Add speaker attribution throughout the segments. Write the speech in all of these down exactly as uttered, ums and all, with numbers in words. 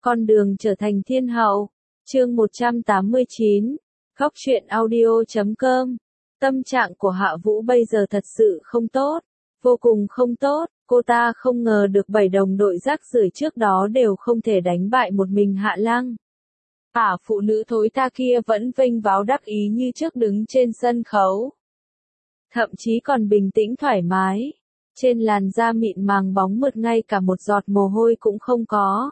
Speaker 1: Con đường trở thành thiên hậu. Chương một trăm tám mươi chín. Góc truyện audio chấm com. Tâm trạng của Hạ Vũ bây giờ thật sự không tốt. Vô cùng không tốt. Cô ta không ngờ được bảy đồng đội rác rưởi trước đó đều không thể đánh bại một mình Hạ Lăng. Ả phụ nữ thối tha kia vẫn vênh váo đắc ý như trước đứng trên sân khấu. Thậm chí còn bình tĩnh thoải mái. Trên làn da mịn màng bóng mượt ngay cả một giọt mồ hôi cũng không có.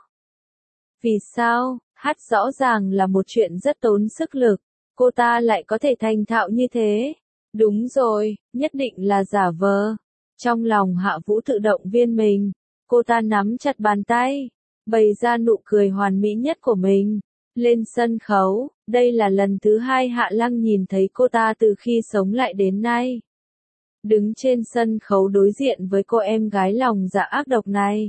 Speaker 1: Vì sao? Hát rõ ràng là một chuyện rất tốn sức lực. Cô ta lại có thể thành thạo như thế. Đúng rồi, nhất định là giả vờ. Trong lòng Hạ Vũ tự động viên mình. Cô ta nắm chặt bàn tay. Bày ra nụ cười hoàn mỹ nhất của mình. Lên sân khấu, đây là lần thứ hai Hạ Lăng nhìn thấy cô ta từ khi sống lại đến nay. Đứng trên sân khấu đối diện với cô em gái lòng dạ ác độc này.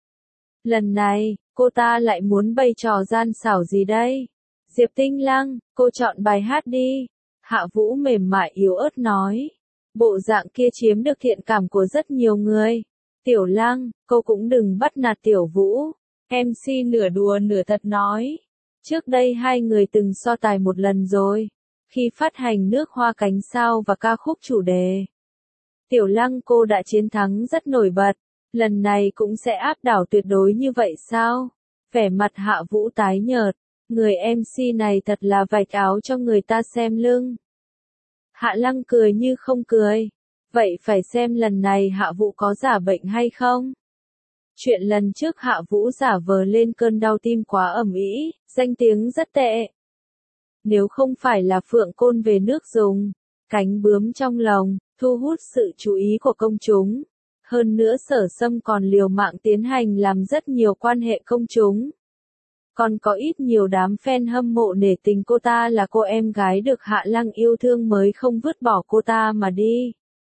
Speaker 1: Lần này, cô ta lại muốn bày trò gian xảo gì đây? Diệp Tinh Lăng, cô chọn bài hát đi. Hạ Vũ mềm mại yếu ớt nói. Bộ dạng kia chiếm được thiện cảm của rất nhiều người. Tiểu Lăng, cô cũng đừng bắt nạt Tiểu Vũ. em xê nửa đùa nửa thật nói. Trước đây hai người từng so tài một lần rồi. Khi phát hành nước hoa cánh sao và ca khúc chủ đề. Tiểu Lăng cô đã chiến thắng rất nổi bật. Lần này cũng sẽ áp đảo tuyệt đối như vậy sao? Vẻ mặt Hạ Vũ tái nhợt. Người em xê này thật là vạch áo cho người ta xem lưng. Hạ Lăng cười như không cười. Vậy phải xem lần này Hạ Vũ có giả bệnh hay không? Chuyện lần trước Hạ Vũ giả vờ lên cơn đau tim quá ầm ĩ, danh tiếng rất tệ. Nếu không phải là phượng côn về nước dùng, cánh bướm trong lồng, thu hút sự chú ý của công chúng. Hơn nữa Sở Sâm còn liều mạng tiến hành làm rất nhiều quan hệ công chúng. Còn có ít nhiều đám fan hâm mộ nể tình cô ta là cô em gái được Hạ Lăng yêu thương mới không vứt bỏ cô ta mà đi.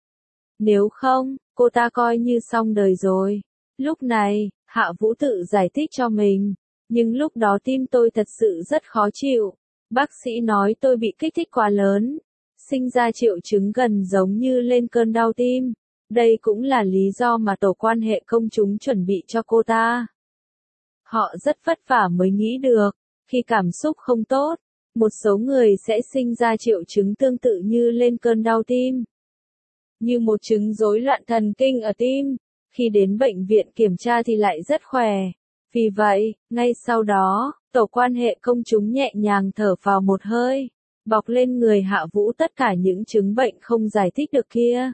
Speaker 1: Nếu không, cô ta coi như xong đời rồi. Lúc này, Hạ Vũ tự giải thích cho mình. Nhưng lúc đó tim tôi thật sự rất khó chịu. Bác sĩ nói tôi bị kích thích quá lớn. Sinh ra triệu chứng gần giống như lên cơn đau tim. Đây cũng là lý do mà tổ quan hệ công chúng chuẩn bị cho cô ta. Họ rất vất vả mới nghĩ được, khi cảm xúc không tốt, một số người sẽ sinh ra triệu chứng tương tự như lên cơn đau tim. Như một chứng rối loạn thần kinh ở tim, khi đến bệnh viện kiểm tra thì lại rất khỏe. Vì vậy, ngay sau đó, tổ quan hệ công chúng nhẹ nhàng thở vào một hơi, bọc lên người Hạ Vũ tất cả những chứng bệnh không giải thích được kia.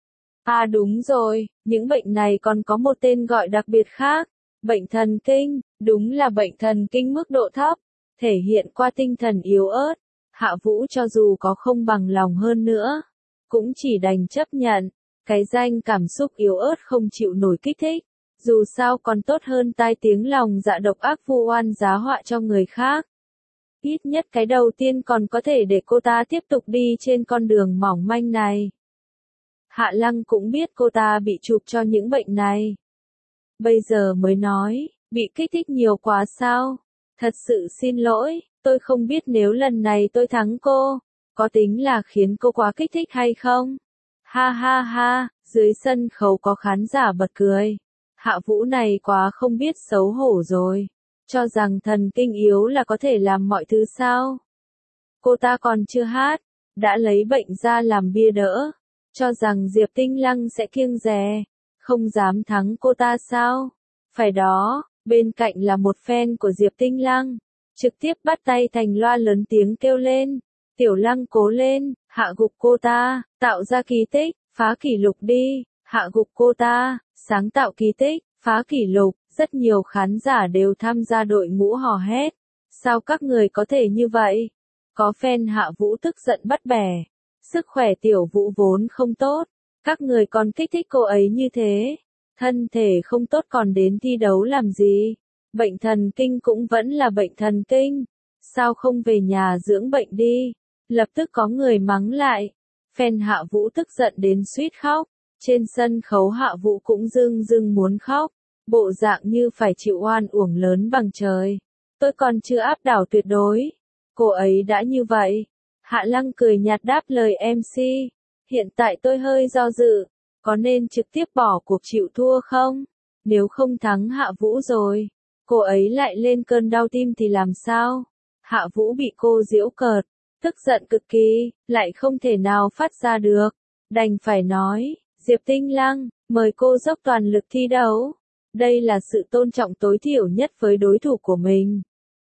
Speaker 1: À đúng rồi, những bệnh này còn có một tên gọi đặc biệt khác. Bệnh thần kinh, đúng là bệnh thần kinh mức độ thấp, thể hiện qua tinh thần yếu ớt. Hạ Vũ cho dù có không bằng lòng hơn nữa, cũng chỉ đành chấp nhận, cái danh cảm xúc yếu ớt không chịu nổi kích thích, dù sao còn tốt hơn tai tiếng lòng dạ độc ác vu oan giá họa cho người khác. Ít nhất cái đầu tiên còn có thể để cô ta tiếp tục đi trên con đường mỏng manh này. Hạ Lăng cũng biết cô ta bị chụp cho những bệnh này. Bây giờ mới nói, bị kích thích nhiều quá sao? Thật sự xin lỗi, tôi không biết nếu lần này tôi thắng cô, có tính là khiến cô quá kích thích hay không? Ha ha ha, dưới sân khấu có khán giả bật cười. Hạ Vũ này quá không biết xấu hổ rồi. Cho rằng thần kinh yếu là có thể làm mọi thứ sao? Cô ta còn chưa hát, đã lấy bệnh ra làm bia đỡ. Cho rằng Diệp Tinh Lăng sẽ kiêng dè. Không dám thắng cô ta sao? Phải đó, bên cạnh là một fan của Diệp Tinh Lăng. Trực tiếp bắt tay thành loa lớn tiếng kêu lên. Tiểu Lăng cố lên, hạ gục cô ta, tạo ra kỳ tích, phá kỷ lục đi, hạ gục cô ta, sáng tạo kỳ tích, phá kỷ lục. Rất nhiều khán giả đều tham gia đội ngũ hò hét. Sao các người có thể như vậy? Có fan Hạ Vũ tức giận bắt bẻ. Sức khỏe Tiểu Vũ vốn không tốt. Các người còn kích thích cô ấy như thế. Thân thể không tốt còn đến thi đấu làm gì? Bệnh thần kinh cũng vẫn là bệnh thần kinh. Sao không về nhà dưỡng bệnh đi? Lập tức có người mắng lại. Fan Hạ Vũ tức giận đến suýt khóc. Trên sân khấu Hạ Vũ cũng rưng rưng muốn khóc. Bộ dạng như phải chịu oan uổng lớn bằng trời. Tôi còn chưa áp đảo tuyệt đối. Cô ấy đã như vậy. Hạ Lăng cười nhạt đáp lời em xê. Hiện tại tôi hơi do dự. Có nên trực tiếp bỏ cuộc chịu thua không? Nếu không thắng Hạ Vũ rồi, cô ấy lại lên cơn đau tim thì làm sao? Hạ Vũ bị cô giễu cợt, tức giận cực kỳ, lại không thể nào phát ra được. Đành phải nói, Diệp Tinh Lăng, mời cô dốc toàn lực thi đấu. Đây là sự tôn trọng tối thiểu nhất với đối thủ của mình.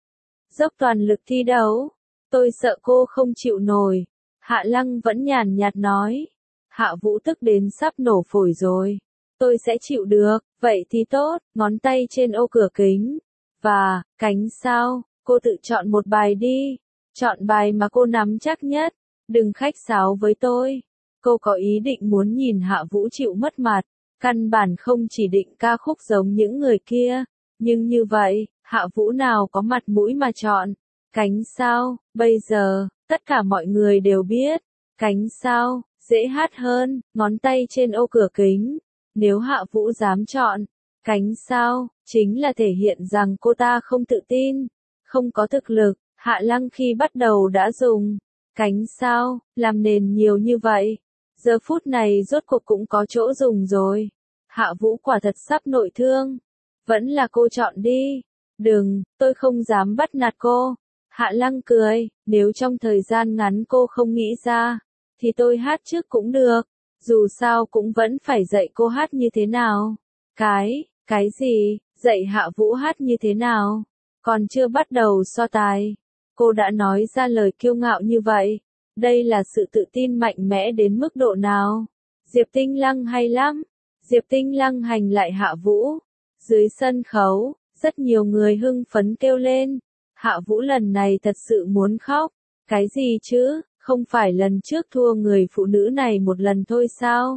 Speaker 1: Dốc toàn lực thi đấu, tôi sợ cô không chịu nổi. Hạ Lăng vẫn nhàn nhạt nói. Hạ Vũ tức đến sắp nổ phổi rồi. Tôi sẽ chịu được, vậy thì tốt, ngón tay trên ô cửa kính. Và, cánh sao, cô tự chọn một bài đi. Chọn bài mà cô nắm chắc nhất, đừng khách sáo với tôi. Cô có ý định muốn nhìn Hạ Vũ chịu mất mặt, căn bản không chỉ định ca khúc giống những người kia. Nhưng như vậy, Hạ Vũ nào có mặt mũi mà chọn. Cánh sao, bây giờ, tất cả mọi người đều biết. Cánh sao, dễ hát hơn, ngón tay trên ô cửa kính. Nếu Hạ Vũ dám chọn, cánh sao, chính là thể hiện rằng cô ta không tự tin, không có thực lực. Hạ Lăng khi bắt đầu đã dùng cánh sao, làm nền nhiều như vậy. Giờ phút này rốt cuộc cũng có chỗ dùng rồi. Hạ Vũ quả thật sắp nội thương. Vẫn là cô chọn đi. Đừng, tôi không dám bắt nạt cô. Hạ Lăng cười, nếu trong thời gian ngắn cô không nghĩ ra, thì tôi hát trước cũng được. Dù sao cũng vẫn phải dạy cô hát như thế nào. Cái, cái gì, dạy Hạ Vũ hát như thế nào? Còn chưa bắt đầu so tài. Cô đã nói ra lời kiêu ngạo như vậy. Đây là sự tự tin mạnh mẽ đến mức độ nào? Diệp Tinh Lăng hay lắm. Diệp Tinh Lăng hành lại Hạ Vũ. Dưới sân khấu, rất nhiều người hưng phấn kêu lên. Hạ Vũ lần này thật sự muốn khóc. Cái gì chứ, không phải lần trước thua người phụ nữ này một lần thôi sao?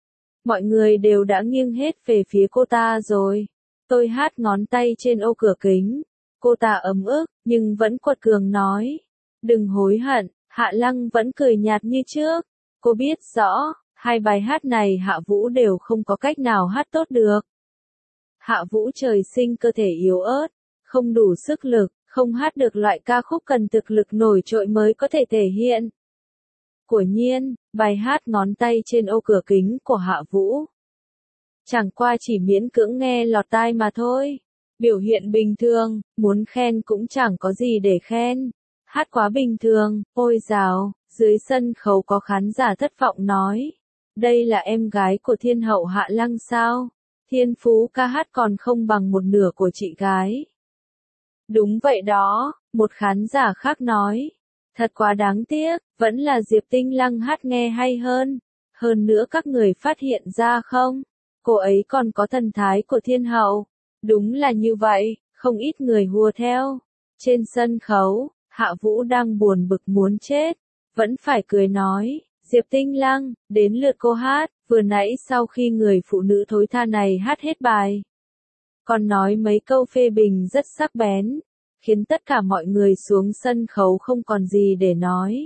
Speaker 1: Mọi người đều đã nghiêng hết về phía cô ta rồi. Tôi hát ngón tay trên ô cửa kính. Cô ta ấm ức, nhưng vẫn quật cường nói. Đừng hối hận, Hạ Lăng vẫn cười nhạt như trước. Cô biết rõ, hai bài hát này Hạ Vũ đều không có cách nào hát tốt được. Hạ Vũ trời sinh cơ thể yếu ớt, không đủ sức lực, không hát được loại ca khúc cần thực lực nổi trội mới có thể thể hiện. Quả nhiên, bài hát ngón tay trên ô cửa kính của Hạ Vũ chẳng qua chỉ miễn cưỡng nghe lọt tai mà thôi. Biểu hiện bình thường, muốn khen cũng chẳng có gì để khen. Hát quá bình thường, ôi dào, dưới sân khấu có khán giả thất vọng nói. Đây là em gái của thiên hậu Hạ Lăng sao? Thiên phú ca hát còn không bằng một nửa của chị gái. Đúng vậy đó, một khán giả khác nói. Thật quá đáng tiếc, vẫn là Diệp Tinh Lăng hát nghe hay hơn. Hơn nữa các người phát hiện ra không? Cô ấy còn có thần thái của thiên hậu. Đúng là như vậy, không ít người hùa theo. Trên sân khấu, Hạ Vũ đang buồn bực muốn chết. Vẫn phải cười nói, Diệp Tinh Lăng, đến lượt cô hát. Vừa nãy sau khi người phụ nữ thối tha này hát hết bài, còn nói mấy câu phê bình rất sắc bén, khiến tất cả mọi người xuống sân khấu không còn gì để nói.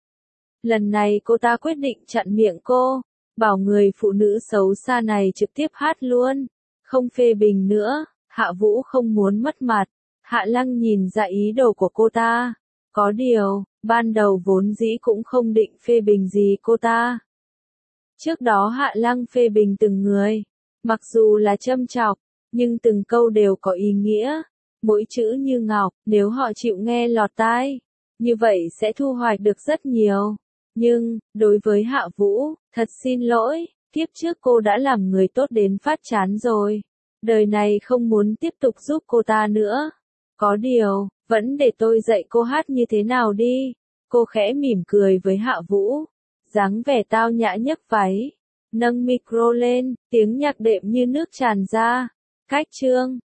Speaker 1: Lần này cô ta quyết định chặn miệng cô, bảo người phụ nữ xấu xa này trực tiếp hát luôn, không phê bình nữa. Hạ Vũ không muốn mất mặt. Hạ Lăng nhìn ra ý đồ của cô ta. Có điều, ban đầu vốn dĩ cũng không định phê bình gì cô ta. Trước đó Hạ Lăng phê bình từng người, mặc dù là châm chọc, nhưng từng câu đều có ý nghĩa, mỗi chữ như ngọc, nếu họ chịu nghe lọt tai, như vậy sẽ thu hoạch được rất nhiều. Nhưng, đối với Hạ Vũ, thật xin lỗi, kiếp trước cô đã làm người tốt đến phát chán rồi. Đời này không muốn tiếp tục giúp cô ta nữa. Có điều, vẫn để tôi dạy cô hát như thế nào đi. Cô khẽ mỉm cười với Hạ Vũ, dáng vẻ tao nhã nhấc váy, nâng micro lên, tiếng nhạc đệm như nước tràn ra. Cách chương